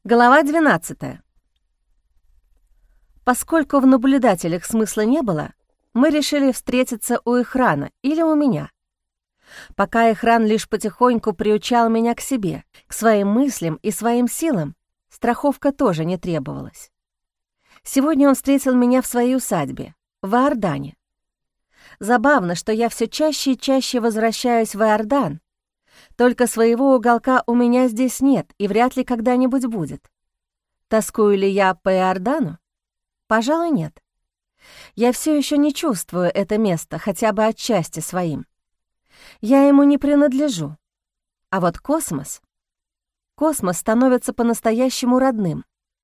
Глава 12. Поскольку в наблюдателях смысла не было, мы решили встретиться у Эхрана или у меня. Пока Эхран лишь потихоньку приучал меня к себе, к своим мыслям и своим силам, страховка тоже не требовалась. Сегодня он встретил меня в своей усадьбе, в Иордане. Забавно, что я все чаще и чаще возвращаюсь в Иордан, только своего уголка у меня здесь нет и вряд ли когда-нибудь будет. Тоскую ли я по Иордану? Пожалуй, нет. Я все еще не чувствую это место хотя бы отчасти своим. Я ему не принадлежу. А вот космос становится по-настоящему родным.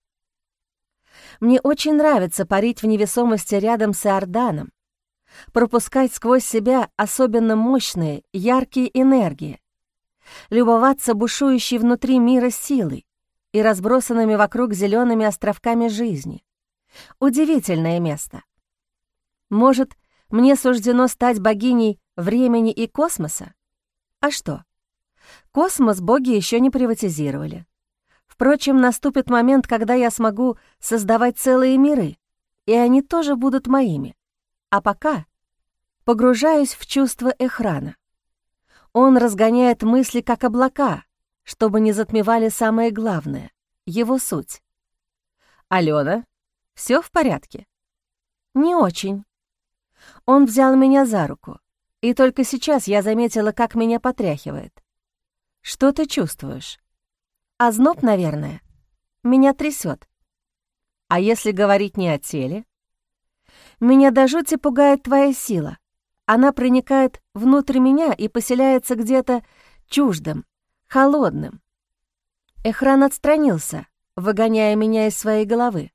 Мне очень нравится парить в невесомости рядом с Иорданом, пропускать сквозь себя особенно мощные, яркие энергии, любоваться бушующей внутри мира силой и разбросанными вокруг зелеными островками жизни. Удивительное место. Может, мне суждено стать богиней времени и космоса? А что? Космос боги еще не приватизировали. Впрочем, наступит момент, когда я смогу создавать целые миры, и они тоже будут моими. А пока погружаюсь в чувство Эхрана. Он разгоняет мысли, как облака, чтобы не затмевали самое главное — его суть. «Алена, все в порядке?» «Не очень». Он взял меня за руку, и только сейчас я заметила, как меня потряхивает. «Что ты чувствуешь?» «Озноб, наверное. Меня трясет». «А если говорить не о теле?» «Меня до жути пугает твоя сила. Она проникает внутрь меня и поселяется где-то чуждым, холодным». Эхран отстранился, выгоняя меня из своей головы.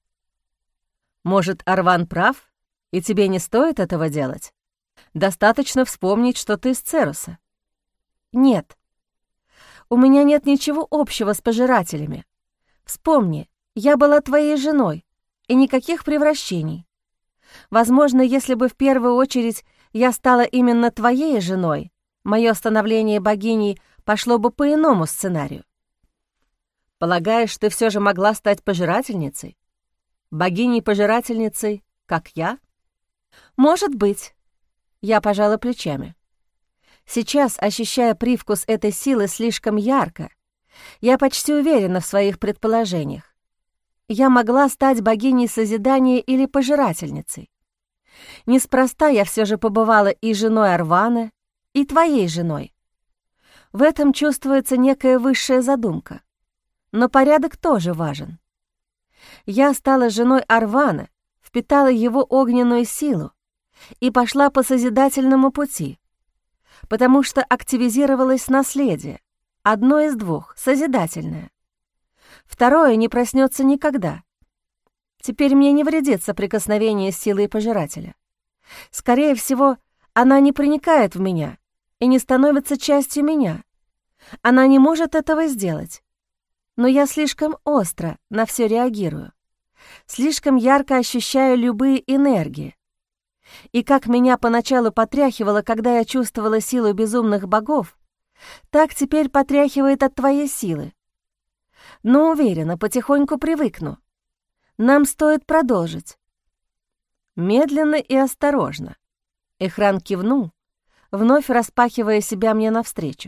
«Может, Арван прав, и тебе не стоит этого делать? Достаточно вспомнить, что ты с Церуса». «Нет. У меня нет ничего общего с пожирателями. Вспомни, я была твоей женой, и никаких превращений. Возможно, если бы в первую очередь я стала именно твоей женой, мое становление богиней пошло бы по иному сценарию». «Полагаешь, ты все же могла стать пожирательницей? Богиней-пожирательницей, как я?» «Может быть». Я пожала плечами. Сейчас, ощущая привкус этой силы слишком ярко, я почти уверена в своих предположениях. Я могла стать богиней созидания или пожирательницей. Неспроста я все же побывала и женой Арвана, и твоей женой. В этом чувствуется некая высшая задумка. Но порядок тоже важен. Я стала женой Арвана, впитала его огненную силу и пошла по созидательному пути, потому что активизировалось наследие, одно из двух, созидательное. Второе не проснется никогда. Теперь мне не вредит соприкосновение с силой пожирателя. Скорее всего, она не проникает в меня и не становится частью меня. Она не может этого сделать. Но я слишком остро на все реагирую, слишком ярко ощущаю любые энергии. И как меня поначалу потряхивало, когда я чувствовала силу безумных богов, так теперь потряхивает от твоей силы. Но уверена, потихоньку привыкну. Нам стоит продолжить. Медленно и осторожно. Эхран кивнул, вновь распахивая себя мне навстречу.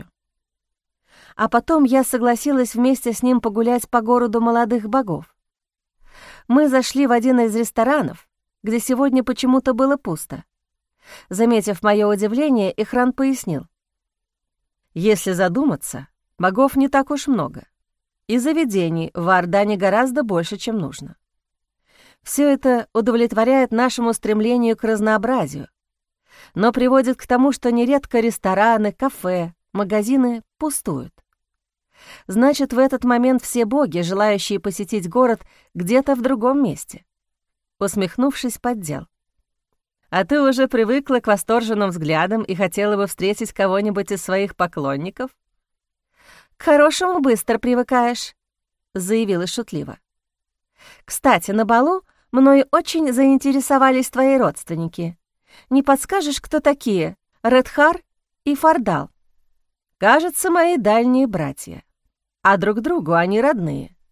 А потом я согласилась вместе с ним погулять по городу молодых богов. Мы зашли в один из ресторанов, где сегодня почему-то было пусто. Заметив мое удивление, Эхран пояснил. «Если задуматься, богов не так уж много, и заведений в Иордане гораздо больше, чем нужно. Все это удовлетворяет нашему стремлению к разнообразию, но приводит к тому, что нередко рестораны, кафе, магазины пустуют. Значит, в этот момент все боги, желающие посетить город, где-то в другом месте». Усмехнувшись, поддел. «А ты уже привыкла к восторженным взглядам и хотела бы встретить кого-нибудь из своих поклонников?» «К хорошему быстро привыкаешь», — заявила шутливо. «Кстати, на балу мною очень заинтересовались твои родственники. Не подскажешь, кто такие Редхар и Фардал?» «Кажется, мои дальние братья. А друг другу они родные.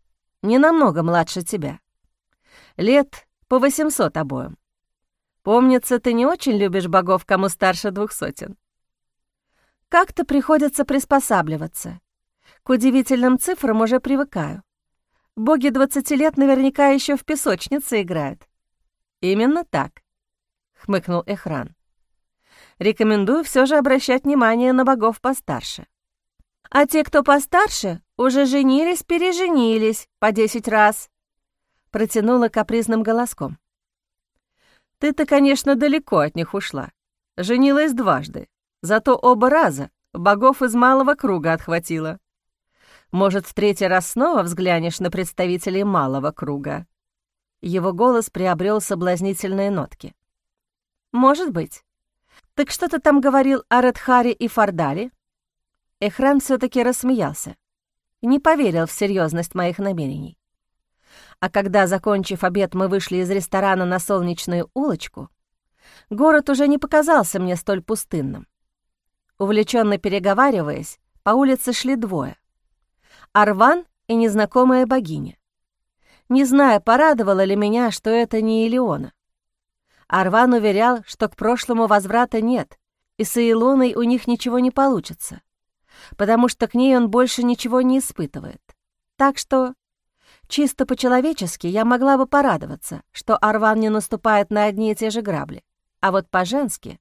не намного младше тебя. Лет по 800 обоим. Помнится, ты не очень любишь богов, кому старше 200. Как-то приходится приспосабливаться. К удивительным цифрам уже привыкаю. Боги 20 лет наверняка еще в песочнице играют. Именно так, хмыкнул Эхран. Рекомендую все же обращать внимание на богов постарше. А те, кто постарше, уже женились-переженились по 10 раз, протянула капризным голоском. Ты-то, конечно, далеко от них ушла. Женилась дважды, зато оба раза богов из малого круга отхватила. Может, в третий раз снова взглянешь на представителей малого круга?» Его голос приобрел соблазнительные нотки. «Может быть. Так что ты там говорил о Редхаре и Фардале?» Эхран все-таки рассмеялся. Не поверил в серьезность моих намерений. А когда, закончив обед, мы вышли из ресторана на Солнечную улочку, город уже не показался мне столь пустынным. Увлеченно переговариваясь, по улице шли двое. Арван и незнакомая богиня. Не знаю, порадовало ли меня, что это не Илиона. Арван уверял, что к прошлому возврата нет, и с Илоной у них ничего не получится, потому что к ней он больше ничего не испытывает. Так что, чисто по-человечески, я могла бы порадоваться, что Арван не наступает на одни и те же грабли, а вот по-женски...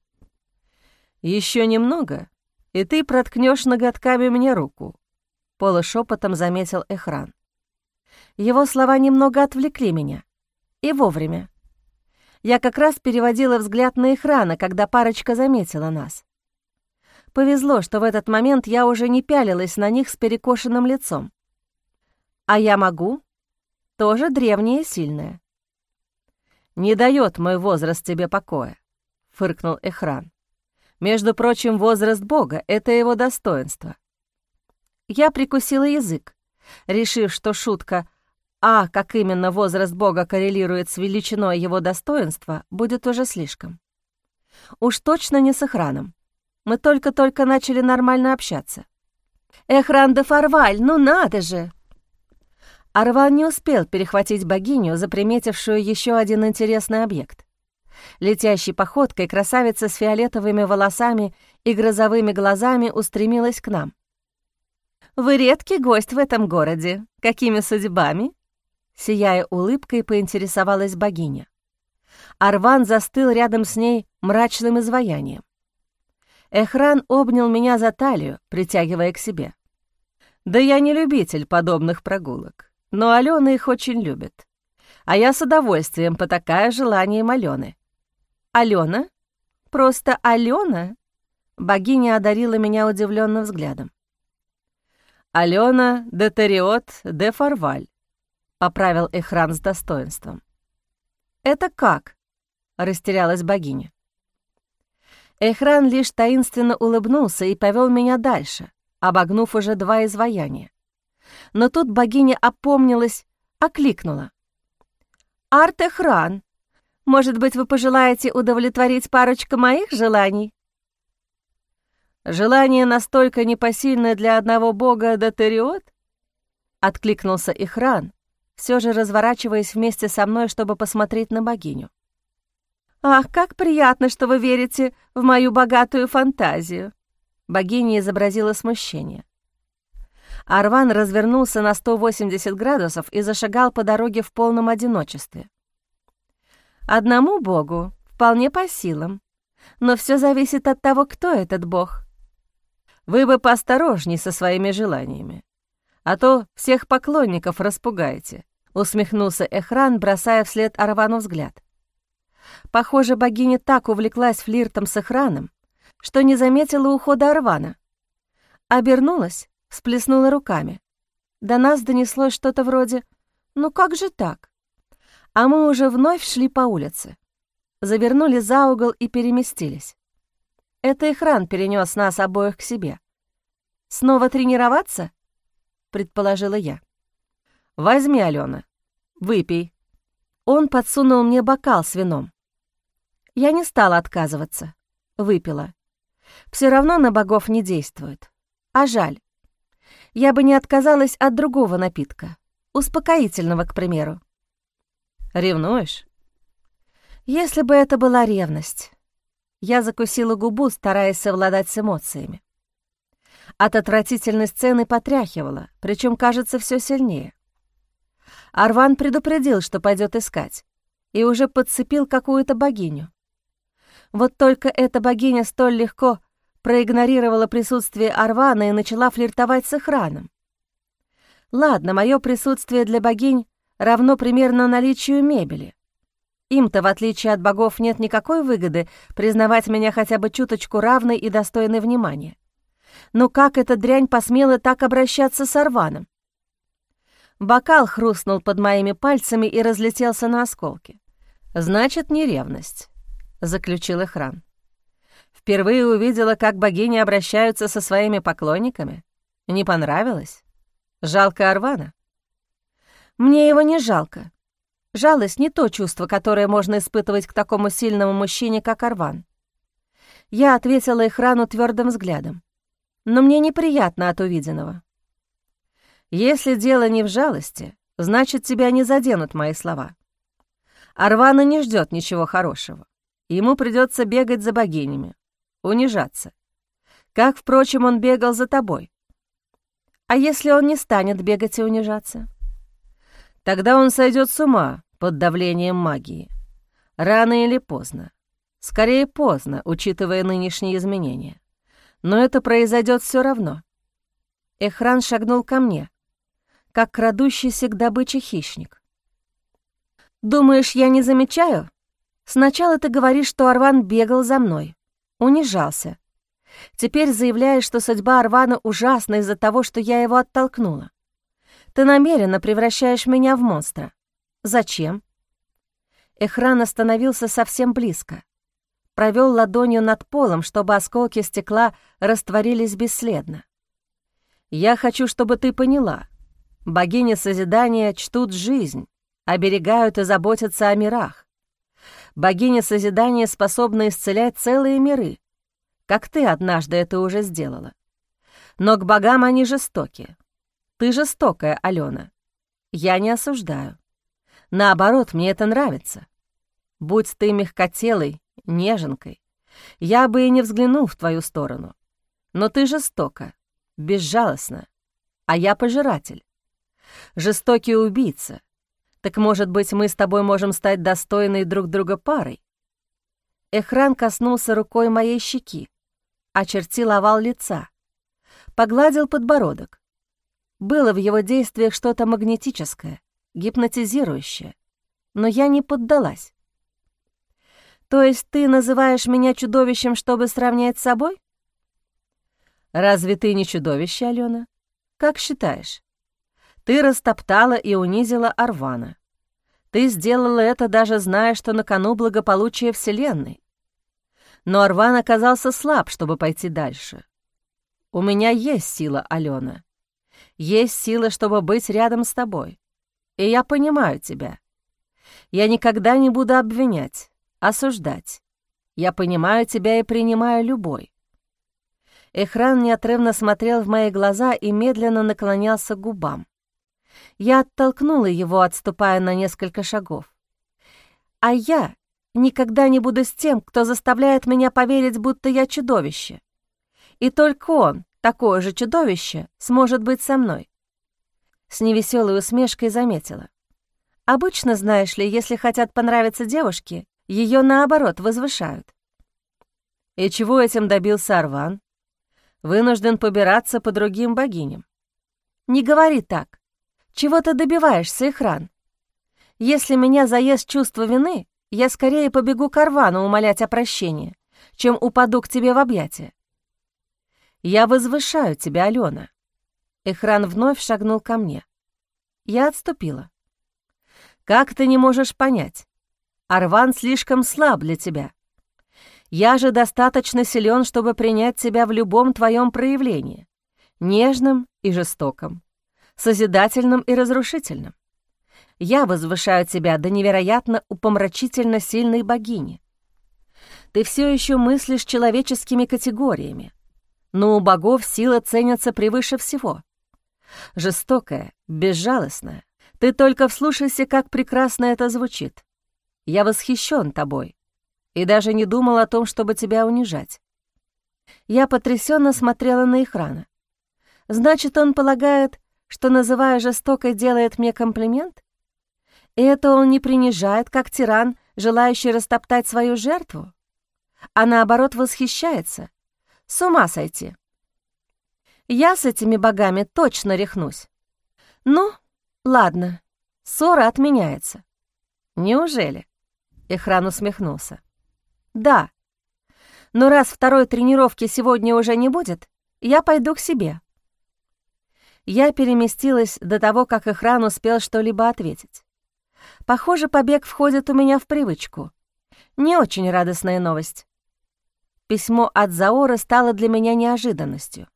«Еще немного, и ты проткнешь ноготками мне руку», — полушепотом заметил Эхран. Его слова немного отвлекли меня. И вовремя. Я как раз переводила взгляд на Эхрана, когда парочка заметила нас. Повезло, что в этот момент я уже не пялилась на них с перекошенным лицом. А я могу. Тоже древняя и сильная. «Не дает мой возраст тебе покоя», — фыркнул Эхран. «Между прочим, возраст Бога — это его достоинство». Я прикусила язык, решив, что шутка как именно возраст Бога коррелирует с величиной его достоинства, будет уже слишком. Уж точно не с Эхраном. Мы только-только начали нормально общаться. «Эхран де Фарваль, ну надо же!» Арван не успел перехватить богиню, заприметившую еще один интересный объект. Летящей походкой красавица с фиолетовыми волосами и грозовыми глазами устремилась к нам. «Вы редкий гость в этом городе. Какими судьбами?» Сияя улыбкой, поинтересовалась богиня. Арван застыл рядом с ней мрачным изваянием. Эхран обнял меня за талию, притягивая к себе. «Да я не любитель подобных прогулок, но Алена их очень любит. А я с удовольствием потакаю желанием Алены». «Алена? Просто Алена?» Богиня одарила меня удивленным взглядом. «Алена де Териот де Фарваль», — поправил Эхран с достоинством. «Это как?» — растерялась богиня. Эхран лишь таинственно улыбнулся и повел меня дальше, обогнув уже два изваяния. Но тут богиня опомнилась, окликнула. «Арт-Эхран, может быть, вы пожелаете удовлетворить парочку моих желаний?» «Желание настолько непосильное для одного бога Дотериот?» — откликнулся Эхран, все же разворачиваясь вместе со мной, чтобы посмотреть на богиню. «Ах, как приятно, что вы верите в мою богатую фантазию!» Богиня изобразила смущение. Арван развернулся на 180 градусов и зашагал по дороге в полном одиночестве. «Одному богу вполне по силам, но все зависит от того, кто этот бог. Вы бы поосторожней со своими желаниями, а то всех поклонников распугаете», — усмехнулся Эхран, бросая вслед Арвану взгляд. Похоже, богиня так увлеклась флиртом с Эхраном, что не заметила ухода Арвана. Обернулась, всплеснула руками. До нас донеслось что-то вроде «Ну как же так?». А мы уже вновь шли по улице. Завернули за угол и переместились. Это Эхран перенес нас обоих к себе. «Снова тренироваться?» — предположила я. «Возьми, Алена, выпей». Он подсунул мне бокал с вином. Я не стала отказываться. Выпила. Все равно на богов не действует. А жаль. Я бы не отказалась от другого напитка. Успокоительного, к примеру. Ревнуешь? Если бы это была ревность. Я закусила губу, стараясь совладать с эмоциями. От отвратительной сцены потряхивала, причем, кажется, все сильнее. Арван предупредил, что пойдет искать, и уже подцепил какую-то богиню. Вот только эта богиня столь легко проигнорировала присутствие Арвана и начала флиртовать с Ихраном. Ладно, мое присутствие для богинь равно примерно наличию мебели. Им-то, в отличие от богов, нет никакой выгоды признавать меня хотя бы чуточку равной и достойной внимания. Но как эта дрянь посмела так обращаться с Арваном? Бокал хрустнул под моими пальцами и разлетелся на осколки. «Значит, не ревность», — заключил Ихран. «Впервые увидела, как богини обращаются со своими поклонниками? Не понравилось? Жалко Арвана?» «Мне его не жалко. Жалость — не то чувство, которое можно испытывать к такому сильному мужчине, как Арван». Я ответила Ихрану твердым взглядом. Но мне неприятно от увиденного. «Если дело не в жалости, значит, тебя не заденут мои слова. Арвана не ждет ничего хорошего. Ему придется бегать за богинями, унижаться. Как, впрочем, он бегал за тобой. А если он не станет бегать и унижаться? Тогда он сойдет с ума под давлением магии. Рано или поздно. Скорее поздно, учитывая нынешние изменения. Но это произойдет все равно». Ихран шагнул ко мне, как крадущийся к добыче хищник. «Думаешь, я не замечаю? Сначала ты говоришь, что Арван бегал за мной, унижался. Теперь заявляешь, что судьба Арвана ужасна из-за того, что я его оттолкнула. Ты намеренно превращаешь меня в монстра. Зачем?» Ихран остановился совсем близко. Провел ладонью над полом, чтобы осколки стекла растворились бесследно. «Я хочу, чтобы ты поняла. Богини созидания чтут жизнь, оберегают и заботятся о мирах. Богини созидания способны исцелять целые миры, как ты однажды это уже сделала. Но к богам они жестоки. Ты жестокая, Алена. Я не осуждаю. Наоборот, мне это нравится. Будь ты мягкотелой, неженкой, я бы и не взглянул в твою сторону. Но ты жестока, безжалостна, а я пожиратель. Жестокий убийца. Так, может быть, мы с тобой можем стать достойной друг друга парой?» Ихран коснулся рукой моей щеки, очертил овал лица, погладил подбородок. Было в его действиях что-то магнетическое, гипнотизирующее, но я не поддалась. «То есть ты называешь меня чудовищем, чтобы сравнять с собой?» «Разве ты не чудовище, Алена? Как считаешь? Ты растоптала и унизила Арвана. Ты сделала это, даже зная, что на кону благополучие Вселенной. Но Арван оказался слаб, чтобы пойти дальше. У меня есть сила, Алена. Есть сила, чтобы быть рядом с тобой. И я понимаю тебя. Я никогда не буду обвинять, осуждать. Я понимаю тебя и принимаю любой». Ихран неотрывно смотрел в мои глаза и медленно наклонялся к губам. Я оттолкнула его, отступая на несколько шагов. «А я никогда не буду с тем, кто заставляет меня поверить, будто я чудовище. И только он, такое же чудовище, сможет быть со мной». С невеселой усмешкой заметила. «Обычно, знаешь ли, если хотят понравиться девушке, ее наоборот возвышают». «И чего этим добился Арван? Вынужден побираться по другим богиням». «Не говори так. Чего ты добиваешься, Ихран? Если меня заест чувство вины, я скорее побегу к Арвану умолять о прощении, чем упаду к тебе в объятия». «Я возвышаю тебя, Алена». Ихран вновь шагнул ко мне. Я отступила. «Как ты не можешь понять? Арван слишком слаб для тебя. Я же достаточно силен, чтобы принять тебя в любом твоем проявлении, нежном и жестоком, созидательным и разрушительным. Я возвышаю тебя до невероятно упомрачительно сильной богини. Ты все еще мыслишь человеческими категориями, но у богов сила ценится превыше всего. Жестокая, безжалостная, Ты только вслушайся, как прекрасно это звучит. Я восхищен тобой и даже не думал о том, чтобы тебя унижать». Я потрясенно смотрела на Ихрана. Значит, он полагает, что, называя жестокой, делает мне комплимент? И это он не принижает, как тиран, желающий растоптать свою жертву, а наоборот восхищается. С ума сойти. Я с этими богами точно рехнусь. Ну, ладно, ссора отменяется. Неужели? Ихран усмехнулся. Да. Но раз второй тренировки сегодня уже не будет, я пойду к себе. Я переместилась до того, как Ихран успел что-либо ответить. Похоже, побег входит у меня в привычку. Не очень радостная новость. Письмо от Заора стало для меня неожиданностью.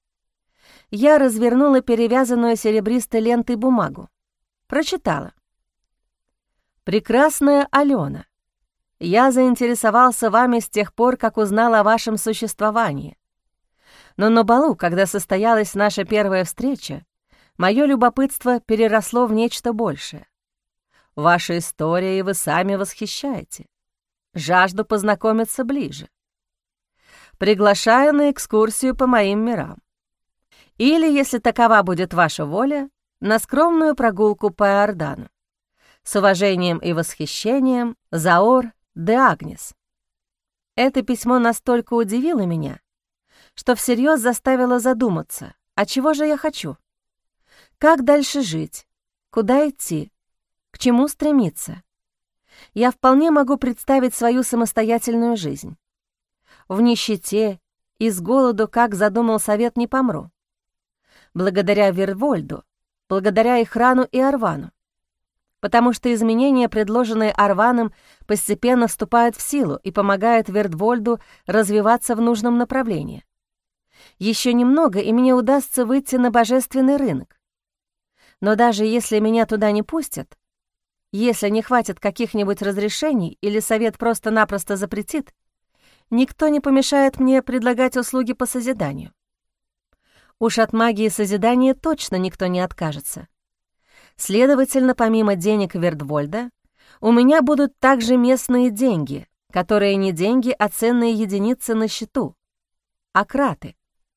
Я развернула перевязанную серебристой лентой бумагу. Прочитала. «Прекрасная Алена, я заинтересовался вами с тех пор, как узнала о вашем существовании. Но на балу, когда состоялась наша первая встреча, мое любопытство переросло в нечто большее. Ваша история, и вы сами восхищаете. Жажду познакомиться ближе. Приглашаю на экскурсию по моим мирам. Или, если такова будет ваша воля, на скромную прогулку по Иордану. С уважением и восхищением, Заор де Агнес». Это письмо настолько удивило меня, что всерьез заставило задуматься, а чего же я хочу? Как дальше жить? Куда идти? К чему стремиться? Я вполне могу представить свою самостоятельную жизнь. В нищете и с голоду, как задумал совет, не помру. Благодаря Вервольду, благодаря Ихрану и Арвану. Потому что изменения, предложенные Арваном, постепенно вступают в силу и помогают Вервольду развиваться в нужном направлении. Еще немного, и мне удастся выйти на божественный рынок. Но даже если меня туда не пустят, если не хватит каких-нибудь разрешений или совет просто-напросто запретит, никто не помешает мне предлагать услуги по созиданию. Уж от магии созидания точно никто не откажется. Следовательно, помимо денег Вердвольда, у меня будут также местные деньги, которые не деньги, а ценные единицы на счету — акраты.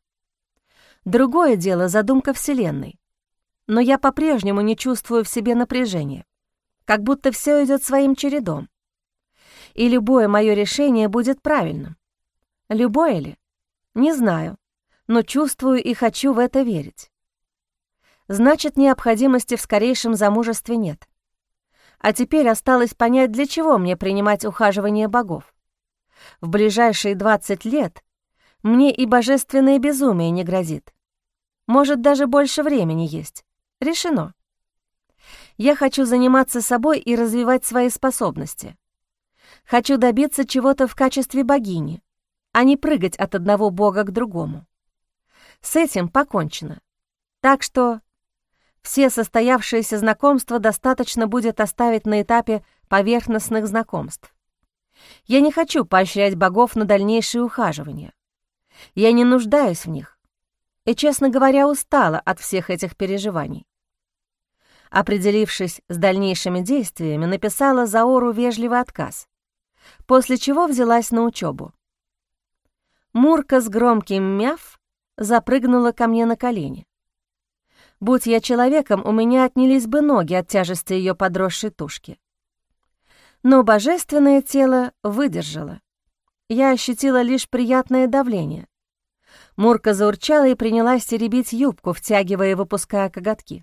Другое дело — задумка Вселенной. Но я по-прежнему не чувствую в себе напряжения, как будто все идет своим чередом. И любое мое решение будет правильным. Любое ли? Не знаю, но чувствую и хочу в это верить. Значит, необходимости в скорейшем замужестве нет. А теперь осталось понять, для чего мне принимать ухаживание богов. В ближайшие 20 лет мне и божественное безумие не грозит. Может, даже больше времени есть. Решено. Я хочу заниматься собой и развивать свои способности. Хочу добиться чего-то в качестве богини, а не прыгать от одного бога к другому. С этим покончено. Так что все состоявшиеся знакомства достаточно будет оставить на этапе поверхностных знакомств. Я не хочу поощрять богов на дальнейшее ухаживание. Я не нуждаюсь в них. И, честно говоря, устала от всех этих переживаний. Определившись с дальнейшими действиями, написала Заору вежливый отказ, после чего взялась на учебу. Мурка с громким мяв запрыгнула ко мне на колени. Будь я человеком, у меня отнялись бы ноги от тяжести ее подросшей тушки. Но божественное тело выдержало. Я ощутила лишь приятное давление. Мурка заурчала и принялась теребить юбку, втягивая и выпуская коготки.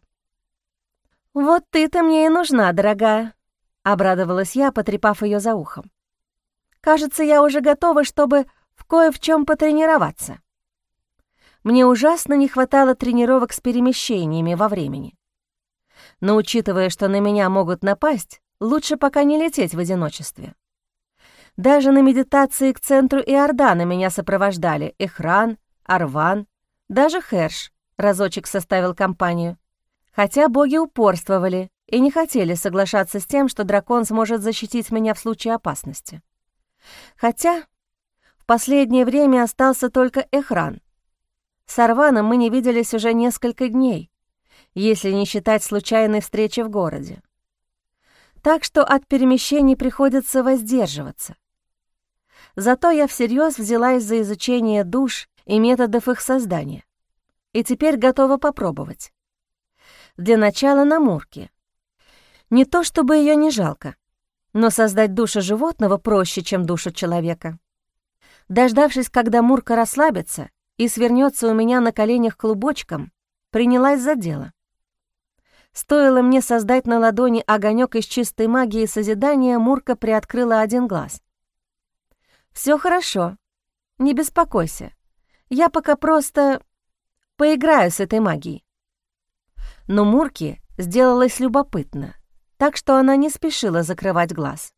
«Вот ты-то мне и нужна, дорогая», — обрадовалась я, потрепав ее за ухом. «Кажется, я уже готова, чтобы в кое в чем потренироваться». Мне ужасно не хватало тренировок с перемещениями во времени. Но учитывая, что на меня могут напасть, лучше пока не лететь в одиночестве. Даже на медитации к центру Иордана меня сопровождали Ихран, Арван, даже Херш разочек составил компанию. Хотя боги упорствовали и не хотели соглашаться с тем, что дракон сможет защитить меня в случае опасности. Хотя в последнее время остался только Эхран. С Арваном мы не виделись уже несколько дней, если не считать случайной встречи в городе. Так что от перемещений приходится воздерживаться. Зато я всерьез взялась за изучение душ и методов их создания. И теперь готова попробовать. Для начала на Мурке. Не то чтобы ее не жалко, но создать душу животного проще, чем душу человека. Дождавшись, когда Мурка расслабится и свернется у меня на коленях клубочком, принялась за дело. Стоило мне создать на ладони огонек из чистой магии созидания, Мурка приоткрыла один глаз. «Все хорошо, не беспокойся. Я пока просто поиграю с этой магией». Но Мурке сделалось любопытно, так что она не спешила закрывать глаз.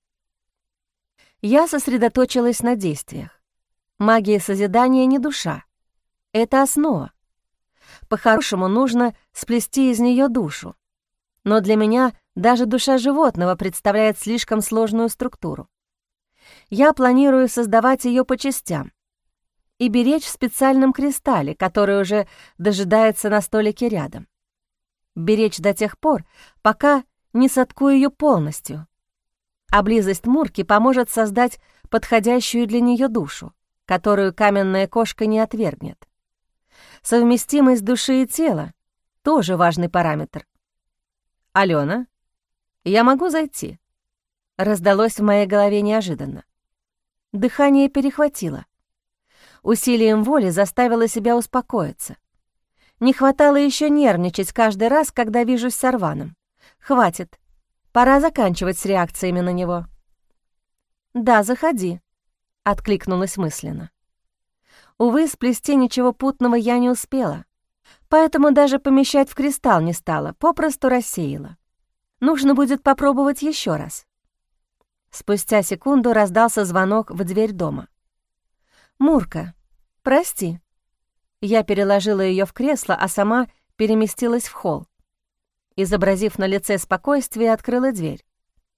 Я сосредоточилась на действиях. Магия созидания не душа. Это основа. По-хорошему нужно сплести из нее душу. Но для меня даже душа животного представляет слишком сложную структуру. Я планирую создавать ее по частям и беречь в специальном кристалле, который уже дожидается на столике рядом. Беречь до тех пор, пока не соткую ее полностью. А близость Мурки поможет создать подходящую для нее душу, которую каменная кошка не отвергнет. Совместимость души и тела — тоже важный параметр. «Алена, я могу зайти?» Раздалось в моей голове неожиданно. Дыхание перехватило. Усилием воли заставила себя успокоиться. Не хватало еще нервничать каждый раз, когда вижусь с Арваном. Хватит. Пора заканчивать с реакциями на него. «Да, заходи», — откликнулась мысленно. Увы, сплести ничего путного я не успела, поэтому даже помещать в кристалл не стала, попросту рассеяла. Нужно будет попробовать еще раз. Спустя секунду раздался звонок в дверь дома. «Мурка, прости». Я переложила ее в кресло, а сама переместилась в холл. Изобразив на лице спокойствие, открыла дверь.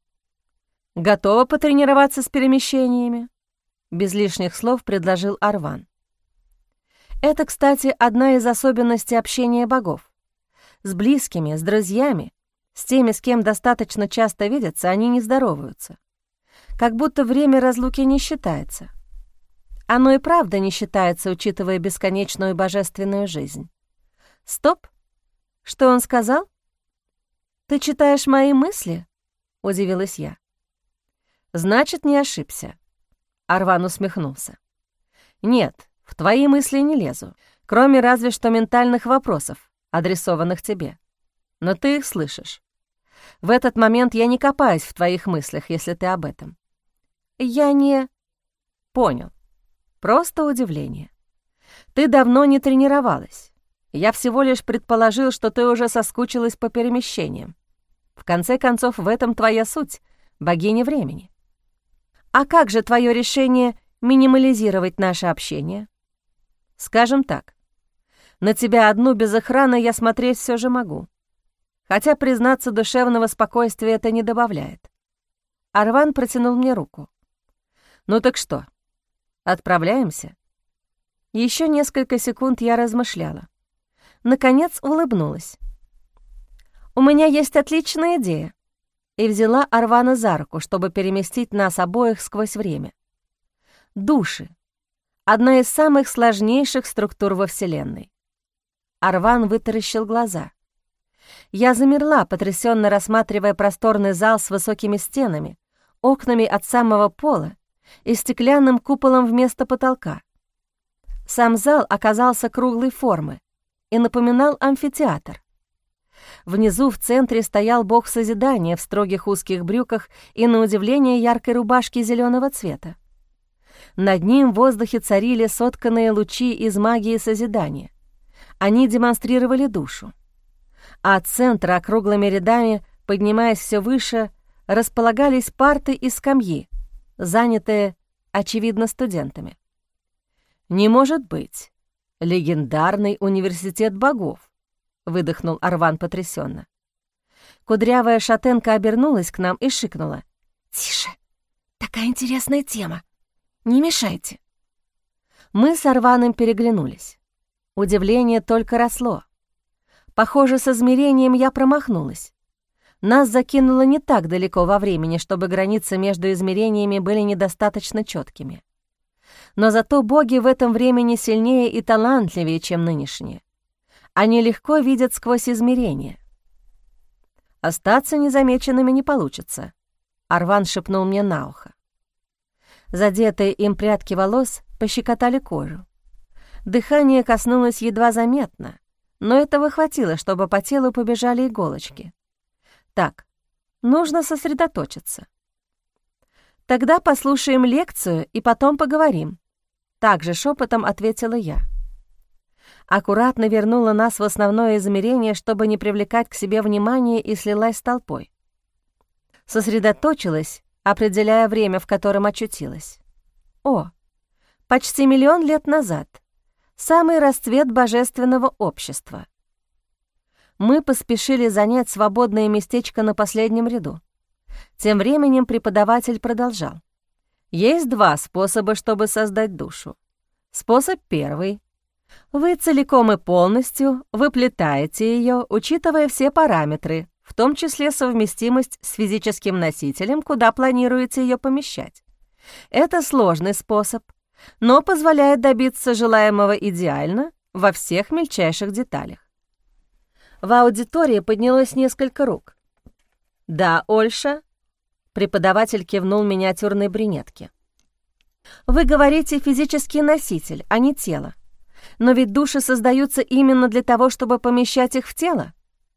«Готова потренироваться с перемещениями?» Без лишних слов предложил Арван. Это, кстати, одна из особенностей общения богов. С близкими, с друзьями, с теми, с кем достаточно часто видятся, они не здороваются. Как будто время разлуки не считается. Оно и правда не считается, учитывая бесконечную божественную жизнь. Стоп! Что он сказал? «Ты читаешь мои мысли?» — удивилась я. «Значит, не ошибся». Арван усмехнулся. «Нет, в твои мысли не лезу, кроме разве что ментальных вопросов, адресованных тебе. Но ты их слышишь. В этот момент я не копаюсь в твоих мыслях, если ты об этом». «Я не...» «Понял. Просто удивление. Ты давно не тренировалась. Я всего лишь предположил, что ты уже соскучилась по перемещениям. В конце концов, в этом твоя суть, богиня времени. А как же твое решение минимализировать наше общение? Скажем так, на тебя одну без охраны я смотреть все же могу. Хотя, признаться, душевного спокойствия это не добавляет». Арван протянул мне руку. «Ну так что, отправляемся?» Еще несколько секунд я размышляла. Наконец улыбнулась. «У меня есть отличная идея», и взяла Арвана за руку, чтобы переместить нас обоих сквозь время. Души — одна из самых сложнейших структур во Вселенной. Арван вытаращил глаза. Я замерла, потрясенно рассматривая просторный зал с высокими стенами, окнами от самого пола и стеклянным куполом вместо потолка. Сам зал оказался круглой формы и напоминал амфитеатр. Внизу в центре стоял бог созидания в строгих узких брюках и, на удивление, яркой рубашке зеленого цвета. Над ним в воздухе царили сотканные лучи из магии созидания. Они демонстрировали душу. А от центра округлыми рядами, поднимаясь все выше, располагались парты и скамьи, занятые, очевидно, студентами. «Не может быть! Легендарный университет богов!» — выдохнул Арван потрясенно. Кудрявая шатенка обернулась к нам и шикнула. «Тише! Такая интересная тема! Не мешайте!» Мы с Арваном переглянулись. Удивление только росло. Похоже, с измерением я промахнулась. Нас закинуло не так далеко во времени, чтобы границы между измерениями были недостаточно четкими. Но зато боги в этом времени сильнее и талантливее, чем нынешние. Они легко видят сквозь измерения. «Остаться незамеченными не получится», — Арван шепнул мне на ухо. Задетые им прядки волос пощекотали кожу. Дыхание коснулось едва заметно, но этого хватило, чтобы по телу побежали иголочки. Так, нужно сосредоточиться. «Тогда послушаем лекцию и потом поговорим», — также шепотом ответила я. Аккуратно вернула нас в основное измерение, чтобы не привлекать к себе внимания, и слилась с толпой. Сосредоточилась, определяя время, в котором очутилась. О, почти 1 000 000 лет назад. Самый расцвет божественного общества. Мы поспешили занять свободное местечко на последнем ряду. Тем временем преподаватель продолжал. Есть 2 способа, чтобы создать душу. Способ первый. Вы целиком и полностью выплетаете ее, учитывая все параметры, в том числе совместимость с физическим носителем, куда планируете ее помещать. Это сложный способ, но позволяет добиться желаемого идеально во всех мельчайших деталях. В аудитории поднялось несколько рук. «Да, Ольша», — преподаватель кивнул миниатюрной брюнетке. «Вы говорите физический носитель, а не тело. Но ведь души создаются именно для того, чтобы помещать их в тело».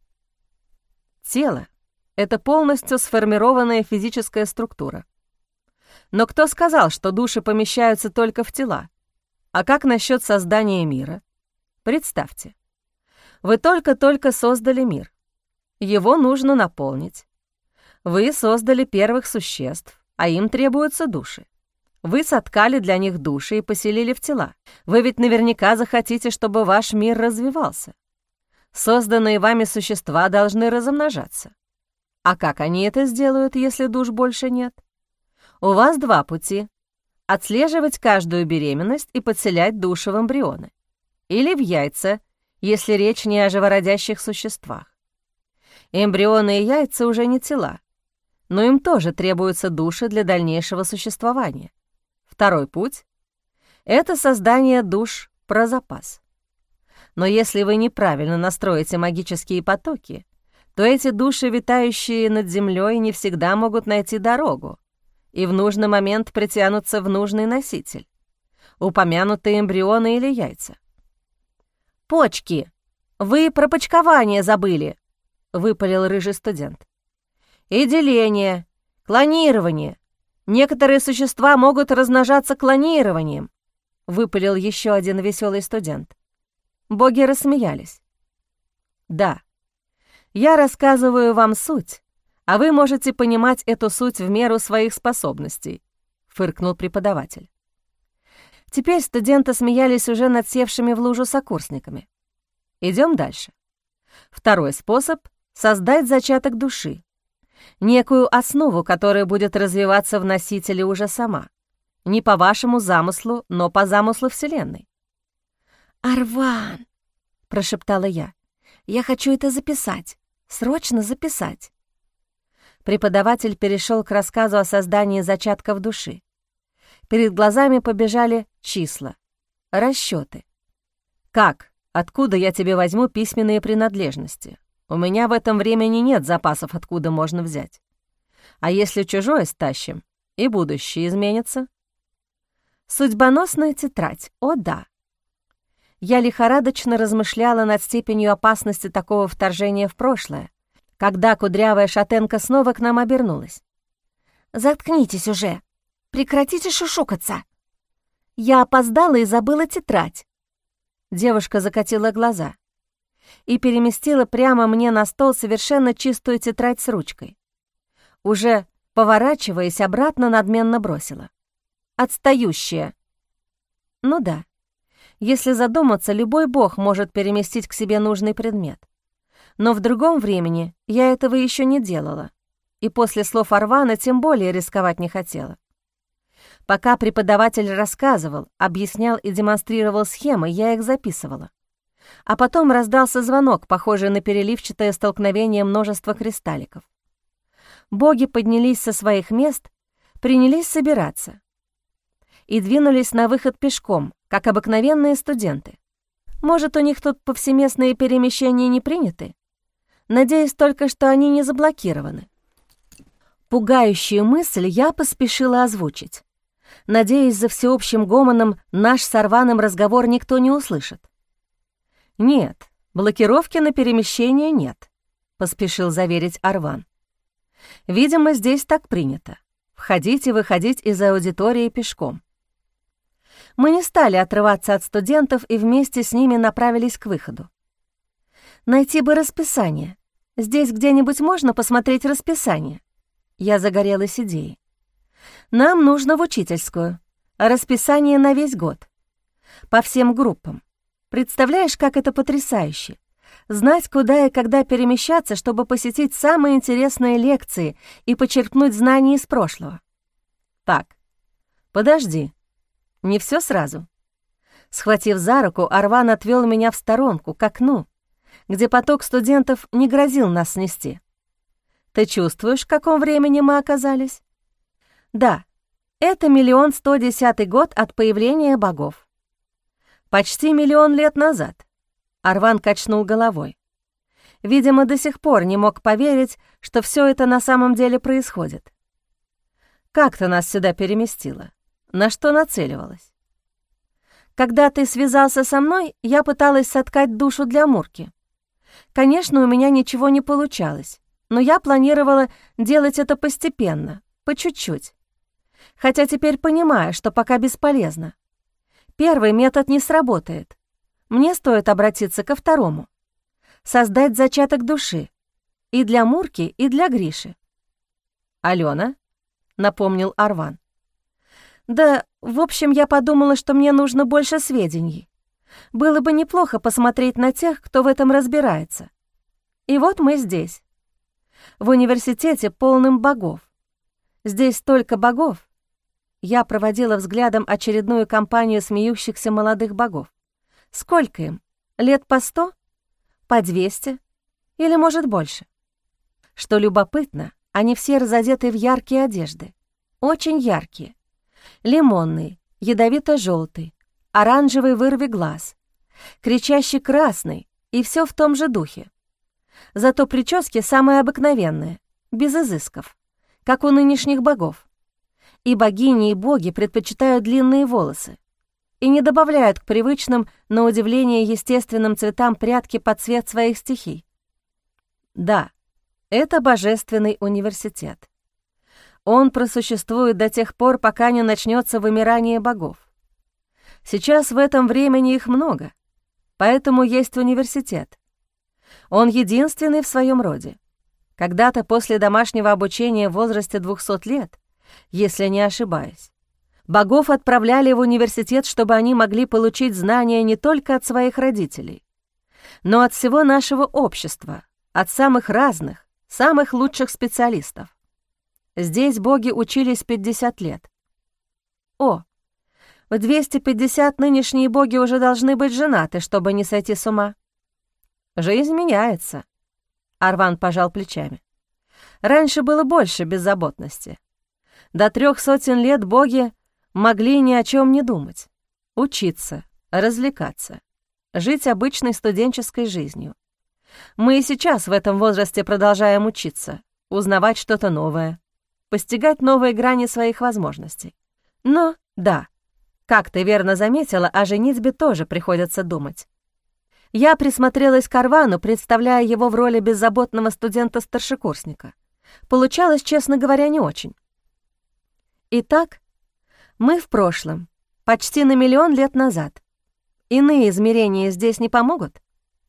Тело — это полностью сформированная физическая структура. Но кто сказал, что души помещаются только в тела? А как насчет создания мира? Представьте, вы только-только создали мир. Его нужно наполнить. Вы создали первых существ, а им требуются души. Вы соткали для них души и поселили в тела. Вы ведь наверняка захотите, чтобы ваш мир развивался. Созданные вами существа должны размножаться. А как они это сделают, если душ больше нет? У вас 2 пути. Отслеживать каждую беременность и подселять души в эмбрионы. Или в яйца, если речь не о живородящих существах. Эмбрионы и яйца уже не тела, но им тоже требуются души для дальнейшего существования. Второй путь — это создание душ про запас. Но если вы неправильно настроите магические потоки, то эти души, витающие над землей, не всегда могут найти дорогу и в нужный момент притянутся в нужный носитель, упомянутые эмбрионы или яйца. «Почки! Вы про почкование забыли!» — выпалил рыжий студент. «И деление, клонирование. Некоторые существа могут размножаться клонированием», — выпалил еще один веселый студент. Боги рассмеялись. «Да, я рассказываю вам суть, а вы можете понимать эту суть в меру своих способностей», — фыркнул преподаватель. Теперь студенты смеялись уже над севшими в лужу сокурсниками. Идем дальше. Второй способ — создать зачаток души, некую основу, которая будет развиваться в носителе уже сама, не по вашему замыслу, но по замыслу Вселенной. «Арван», — прошептала я, — «я хочу это записать, срочно записать». Преподаватель перешел к рассказу о создании зачатков души. Перед глазами побежали числа, расчеты. «Как? Откуда я тебе возьму письменные принадлежности? У меня в этом времени нет запасов, откуда можно взять. А если чужое стащим, и будущее изменится?» Судьбоносная тетрадь, о да. Я лихорадочно размышляла над степенью опасности такого вторжения в прошлое, когда кудрявая шатенка снова к нам обернулась. «Заткнитесь уже! Прекратите шушукаться!» Я опоздала и забыла тетрадь. Девушка закатила глаза и переместила прямо мне на стол совершенно чистую тетрадь с ручкой. Уже поворачиваясь обратно, надменно бросила. «Отстающая!» Ну да. Если задуматься, любой бог может переместить к себе нужный предмет. Но в другом времени я этого еще не делала, и после слов Арвана тем более рисковать не хотела. Пока преподаватель рассказывал, объяснял и демонстрировал схемы, я их записывала. А потом раздался звонок, похожий на переливчатое столкновение множества кристалликов. Боги поднялись со своих мест, принялись собираться и двинулись на выход пешком, как обыкновенные студенты. Может, у них тут повсеместные перемещения не приняты? Надеюсь только, что они не заблокированы. Пугающую мысль я поспешила озвучить. Надеюсь, за всеобщим гомоном наш с Арваном разговор никто не услышит. «Нет, блокировки на перемещение нет», — поспешил заверить Арван. «Видимо, здесь так принято. Входить и выходить из аудитории пешком». Мы не стали отрываться от студентов и вместе с ними направились к выходу. «Найти бы расписание. Здесь где-нибудь можно посмотреть расписание?» Я загорелась идеей. «Нам нужно в учительскую. Расписание на весь год. По всем группам. Представляешь, как это потрясающе? Знать, куда и когда перемещаться, чтобы посетить самые интересные лекции и почерпнуть знания из прошлого». «Так, подожди. Не все сразу». Схватив за руку, Арван отвел меня в сторонку, к окну, где поток студентов не грозил нас снести. «Ты чувствуешь, в каком времени мы оказались?» «Да, это 1 110 год от появления богов». «Почти 1 000 000 лет назад», — Арван качнул головой. Видимо, до сих пор не мог поверить, что все это на самом деле происходит. «Как ты нас сюда переместила? На что нацеливалась?» «Когда ты связался со мной, я пыталась соткать душу для Мурки. Конечно, у меня ничего не получалось, но я планировала делать это постепенно, по чуть-чуть. Хотя теперь понимаю, что пока бесполезно. Первый метод не сработает. Мне стоит обратиться ко второму. Создать зачаток души. И для Мурки, и для Гриши». «Алена?» — напомнил Арван. «Да, в общем, я подумала, что мне нужно больше сведений. Было бы неплохо посмотреть на тех, кто в этом разбирается. И вот мы здесь. В университете полным богов. Здесь столько богов». Я проводила взглядом очередную компанию смеющихся молодых богов. Сколько им? Лет по 100? По 200? Или, может, больше? Что любопытно, они все разодеты в яркие одежды. Очень яркие. Лимонный, ядовито-желтый, оранжевый вырви глаз, кричащий красный, и все в том же духе. Зато прически самые обыкновенные, без изысков, как у нынешних богов. И богини, и боги предпочитают длинные волосы и не добавляют к привычным, на удивление, естественным цветам прядки под цвет своих стихий. Да, это божественный университет. Он просуществует до тех пор, пока не начнется вымирание богов. Сейчас в этом времени их много, поэтому есть университет. Он единственный в своем роде. Когда-то после домашнего обучения в возрасте 200 лет, если не ошибаюсь, богов отправляли в университет, чтобы они могли получить знания не только от своих родителей, но от всего нашего общества, от самых разных, самых лучших специалистов. Здесь боги учились 50 лет. О, в 250 нынешние боги уже должны быть женаты, чтобы не сойти с ума. Жизнь меняется. Арван пожал плечами. Раньше было больше беззаботности. До 300 лет боги могли ни о чем не думать. Учиться, развлекаться, жить обычной студенческой жизнью. Мы и сейчас в этом возрасте продолжаем учиться, узнавать что-то новое, постигать новые грани своих возможностей. Но, да, как ты верно заметила, о женитьбе тоже приходится думать. Я присмотрелась к Арвану, представляя его в роли беззаботного студента-старшекурсника. Получалось, честно говоря, не очень. Итак, мы в прошлом, почти на 1 000 000 лет назад. Иные измерения здесь не помогут?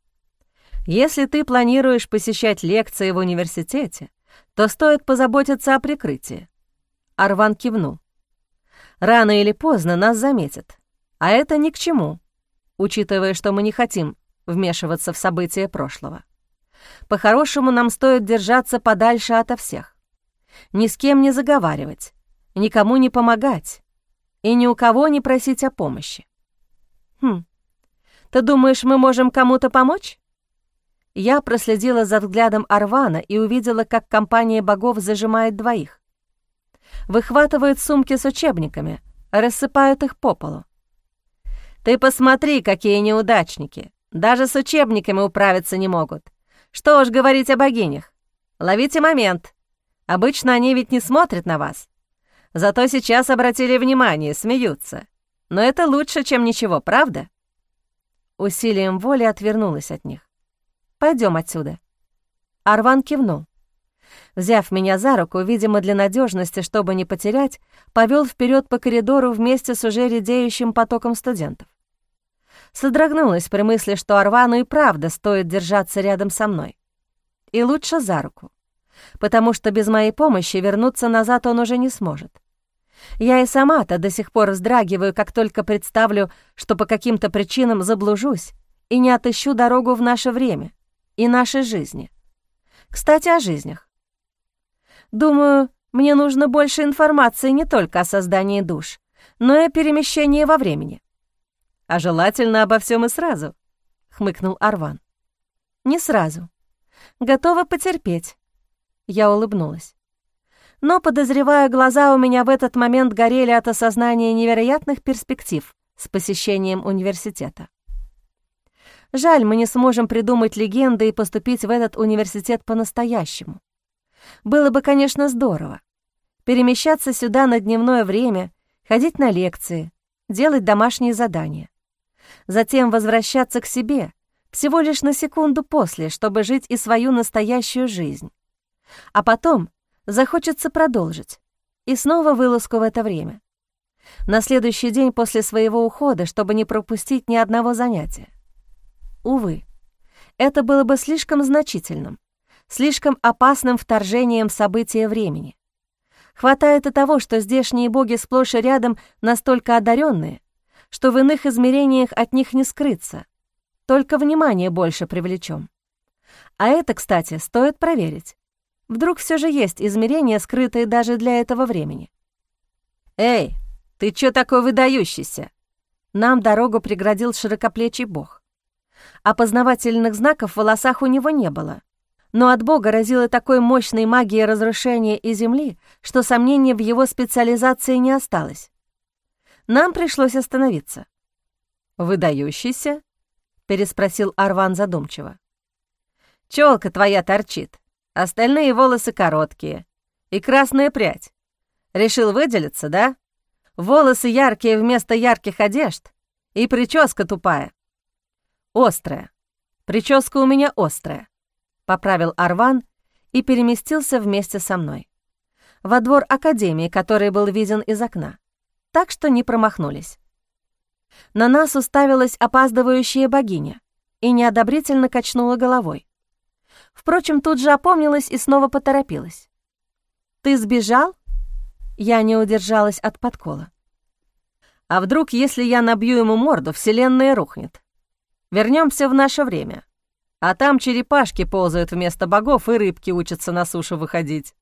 Если ты планируешь посещать лекции в университете, то стоит позаботиться о прикрытии. Арван кивнул. Рано или поздно нас заметят, а это ни к чему, учитывая, что мы не хотим вмешиваться в события прошлого. По-хорошему, нам стоит держаться подальше ото всех, ни с кем не заговаривать, никому не помогать и ни у кого не просить о помощи. Ты думаешь, мы можем кому-то помочь?» Я проследила за взглядом Арвана и увидела, как компания богов зажимает двоих. Выхватывают сумки с учебниками, рассыпают их по полу. «Ты посмотри, какие неудачники! Даже с учебниками управиться не могут. Что уж говорить о богинях. Ловите момент. Обычно они ведь не смотрят на вас. Зато сейчас обратили внимание, смеются. Но это лучше, чем ничего, правда?» Усилием воли отвернулась от них. «Пойдем отсюда». Арван кивнул. Взяв меня за руку, видимо, для надежности, чтобы не потерять, повел вперед по коридору вместе с уже редеющим потоком студентов. Содрогнулась при мысли, что Арвану и правда стоит держаться рядом со мной. И лучше за руку, потому что без моей помощи вернуться назад он уже не сможет. Я и сама-то до сих пор вздрагиваю, как только представлю, что по каким-то причинам заблужусь и не отыщу дорогу в наше время и нашей жизни. Кстати, о жизнях. Думаю, мне нужно больше информации не только о создании душ, но и о перемещении во времени. А желательно обо всем и сразу, — хмыкнул Арван. Не сразу. Готова потерпеть. Я улыбнулась. Но, подозреваю, глаза у меня в этот момент горели от осознания невероятных перспектив с посещением университета. Жаль, мы не сможем придумать легенды и поступить в этот университет по-настоящему. Было бы, конечно, здорово. Перемещаться сюда на дневное время, ходить на лекции, делать домашние задания. Затем возвращаться к себе, всего лишь на секунду после, чтобы жить и свою настоящую жизнь. А потом захочется продолжить. И снова вылазку в это время. На следующий день после своего ухода, чтобы не пропустить ни одного занятия. Увы, это было бы слишком значительным, слишком опасным вторжением в события времени. Хватает и того, что здешние боги сплошь и рядом настолько одаренные, что в иных измерениях от них не скрыться, только внимание больше привлечем. А это, кстати, стоит проверить. Вдруг все же есть измерения, скрытые даже для этого времени. «Эй, ты чё такой выдающийся?» Нам дорогу преградил широкоплечий бог. Опознавательных знаков в волосах у него не было, но от бога разило такой мощной магией разрушения и земли, что сомнений в его специализации не осталось. Нам пришлось остановиться. «Выдающийся?» — переспросил Арван задумчиво. «Чёлка твоя торчит, остальные волосы короткие и красная прядь. Решил выделиться, да? Волосы яркие вместо ярких одежд и прическа тупая». «Острая. Прическа у меня острая», — поправил Арван и переместился вместе со мной во двор академии, который был виден из окна, так что не промахнулись. На нас уставилась опаздывающая богиня и неодобрительно качнула головой. Впрочем, тут же опомнилась и снова поторопилась. «Ты сбежал?» Я не удержалась от подкола. «А вдруг, если я набью ему морду, вселенная рухнет? Вернемся в наше время, а там черепашки ползают вместо богов и рыбки учатся на сушу выходить.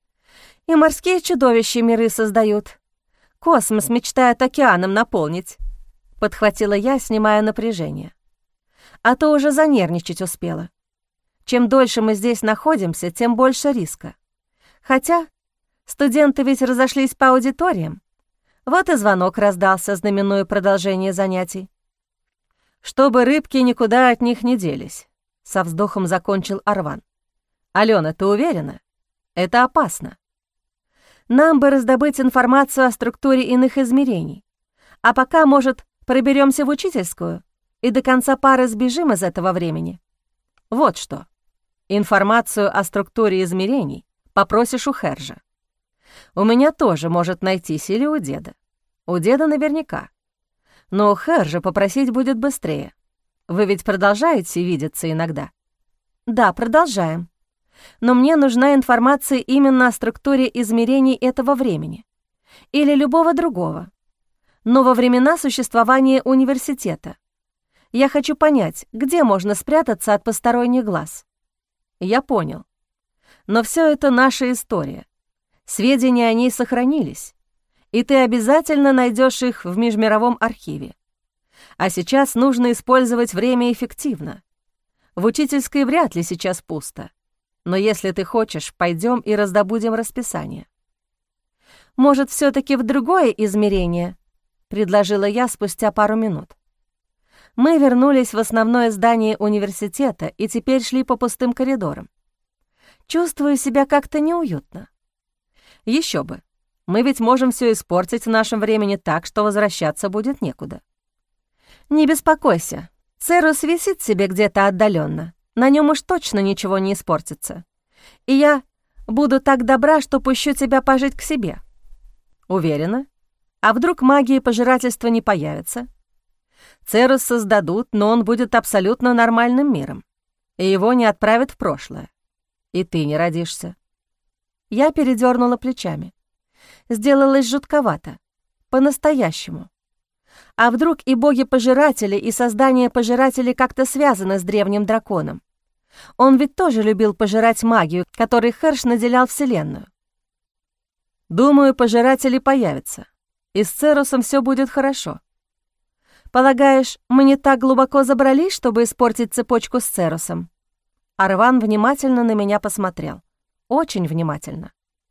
И морские чудовища миры создают. Космос мечтает океаном наполнить», — подхватила я, снимая напряжение. А то уже занервничать успела. Чем дольше мы здесь находимся, тем больше риска. Хотя студенты ведь разошлись по аудиториям. Вот и звонок раздался, знаменуя продолжение занятий. «Чтобы рыбки никуда от них не делись», — со вздохом закончил Арван. «Алена, ты уверена? Это опасно. Нам бы раздобыть информацию о структуре иных измерений. А пока, может, проберемся в учительскую и до конца пары сбежим из этого времени? Вот что. Информацию о структуре измерений попросишь у Хержа. У меня тоже может найтись или у деда. У деда наверняка. Но у Хержа попросить будет быстрее. Вы ведь продолжаете видеться иногда?» «Да, продолжаем. Но мне нужна информация именно о структуре измерений этого времени. Или любого другого. Но во времена существования университета. Я хочу понять, где можно спрятаться от посторонних глаз». «Я понял. Но все это наша история. Сведения о ней сохранились, и ты обязательно найдешь их в Межмировом архиве. А сейчас нужно использовать время эффективно. В учительской вряд ли сейчас пусто. Но если ты хочешь, пойдем и раздобудем расписание. Может, все таки в другое измерение?» — предложила я спустя пару минут. Мы вернулись в основное здание университета и теперь шли по пустым коридорам. Чувствую себя как-то неуютно. Еще бы. Мы ведь можем все испортить в нашем времени так, что возвращаться будет некуда. «Не беспокойся. Церус висит себе где-то отдаленно. На нем уж точно ничего не испортится. И я буду так добра, что пущу тебя пожить к себе». «Уверена? А вдруг магия пожирательства не появится? Церус создадут, но он будет абсолютно нормальным миром, и его не отправят в прошлое. И ты не родишься». Я передернула плечами. Сделалось жутковато. По-настоящему. А вдруг и боги-пожиратели, и создание пожирателей как-то связаны с древним драконом? Он ведь тоже любил пожирать магию, которой Херш наделял Вселенную. «Думаю, пожиратели появятся, и с Церусом все будет хорошо». «Полагаешь, мы не так глубоко забрались, чтобы испортить цепочку с Церусом?» Арван внимательно на меня посмотрел. Очень внимательно.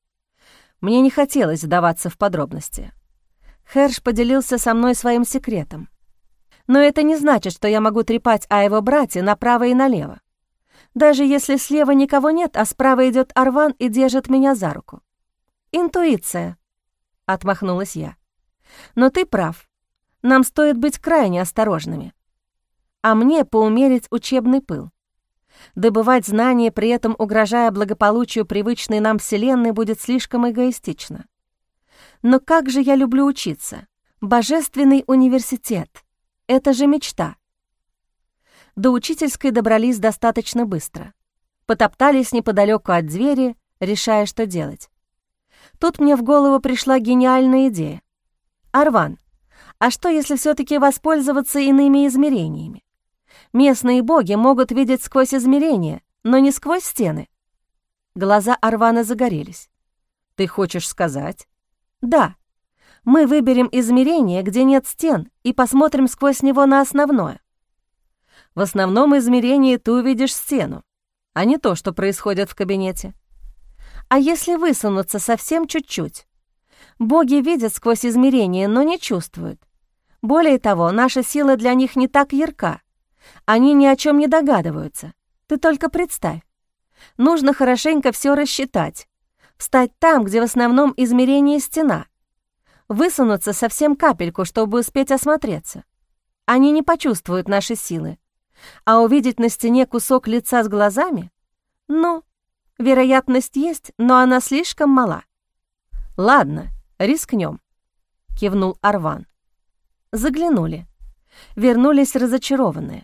Мне не хотелось вдаваться в подробности. Херш поделился со мной своим секретом. Но это не значит, что я могу трепать о его брате направо и налево. Даже если слева никого нет, а справа идет Арван и держит меня за руку. «Интуиция», — отмахнулась я. «Но ты прав. Нам стоит быть крайне осторожными. А мне поумерить учебный пыл. Добывать знания, при этом угрожая благополучию привычной нам Вселенной, будет слишком эгоистично. Но как же я люблю учиться. Божественный университет. Это же мечта». До учительской добрались достаточно быстро. Потоптались неподалеку от двери, решая, что делать. Тут мне в голову пришла гениальная идея. «Арван, а что, если все-таки воспользоваться иными измерениями? Местные боги могут видеть сквозь измерения, но не сквозь стены». Глаза Арвана загорелись. «Ты хочешь сказать?» «Да. Мы выберем измерение, где нет стен, и посмотрим сквозь него на основное». «В основном измерении ты увидишь стену, а не то, что происходит в кабинете». «А если высунуться совсем чуть-чуть? Боги видят сквозь измерения, но не чувствуют. Более того, наша сила для них не так ярка. Они ни о чем не догадываются. Ты только представь. Нужно хорошенько все рассчитать. Встать там, где в основном измерении стена. Высунуться совсем капельку, чтобы успеть осмотреться. Они не почувствуют наши силы. А увидеть на стене кусок лица с глазами? Ну, вероятность есть, но она слишком мала». «Ладно, рискнем», — кивнул Арван. Заглянули. Вернулись разочарованные.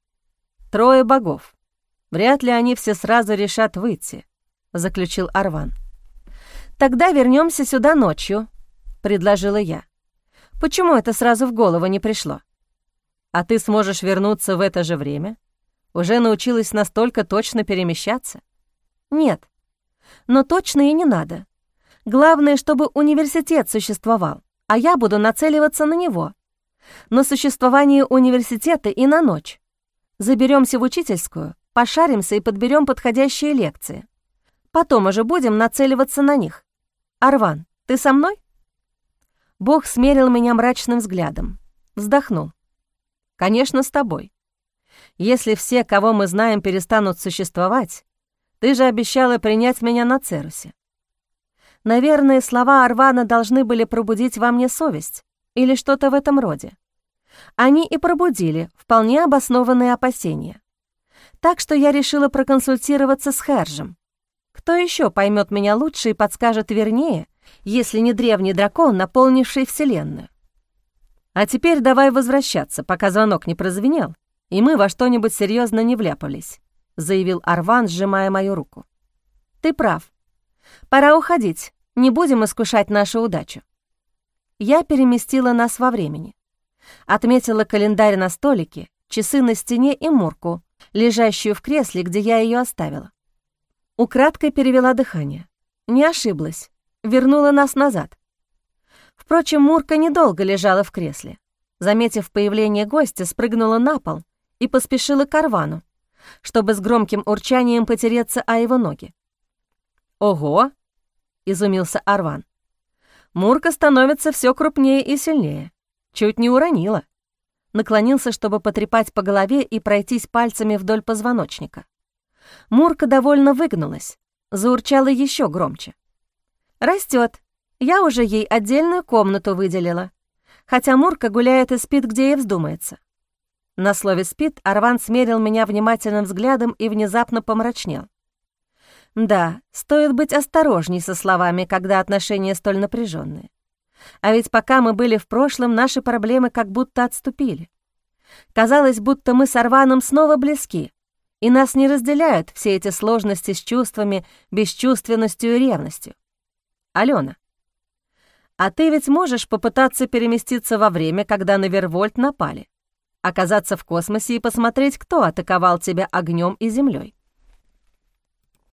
3 богов. Вряд ли они все сразу решат выйти», — заключил Арван. «Тогда вернемся сюда ночью», — предложила я. «Почему это сразу в голову не пришло?» «А ты сможешь вернуться в это же время? Уже научилась настолько точно перемещаться?» «Нет, но точно и не надо. Главное, чтобы университет существовал, а я буду нацеливаться на него. На существование университета и на ночь. Заберемся в учительскую, пошаримся и подберем подходящие лекции. Потом уже будем нацеливаться на них. Арван, ты со мной?» Бог смерил меня мрачным взглядом. Вздохнул. «Конечно, с тобой. Если все, кого мы знаем, перестанут существовать, ты же обещала принять меня на Церусе». Наверное, слова Арвана должны были пробудить во мне совесть или что-то в этом роде. Они и пробудили вполне обоснованные опасения. Так что я решила проконсультироваться с Хержем. Кто еще поймет меня лучше и подскажет вернее, если не древний дракон, наполнивший Вселенную? «А теперь давай возвращаться, пока звонок не прозвенел, и мы во что-нибудь серьезно не вляпались», — заявил Арван, сжимая мою руку. «Ты прав. Пора уходить, не будем искушать нашу удачу». Я переместила нас во времени. Отметила календарь на столике, часы на стене и Мурку, лежащую в кресле, где я ее оставила. Украдкой перевела дыхание. Не ошиблась, вернула нас назад. Впрочем, Мурка недолго лежала в кресле. заметив появление гостя, спрыгнула на пол и поспешила к Арвану, чтобы с громким урчанием потереться о его ноги. «Ого!» — изумился Арван. «Мурка становится все крупнее и сильнее. Чуть не уронила». Наклонился, чтобы потрепать по голове и пройтись пальцами вдоль позвоночника. Мурка довольно выгнулась, заурчала еще громче. «Растет. Я уже ей отдельную комнату выделила. Хотя Мурка гуляет и спит, где ей вздумается». На слове «спит» Арван смерил меня внимательным взглядом и внезапно помрачнел. Да, стоит быть осторожней со словами, когда отношения столь напряженные. А ведь пока мы были в прошлом, наши проблемы как будто отступили. Казалось, будто мы с Арваном снова близки, и нас не разделяют все эти сложности с чувствами, бесчувственностью и ревностью. Алена, а ты ведь можешь попытаться переместиться во время, когда на Вервольт напали, оказаться в космосе и посмотреть, кто атаковал тебя огнем и землей.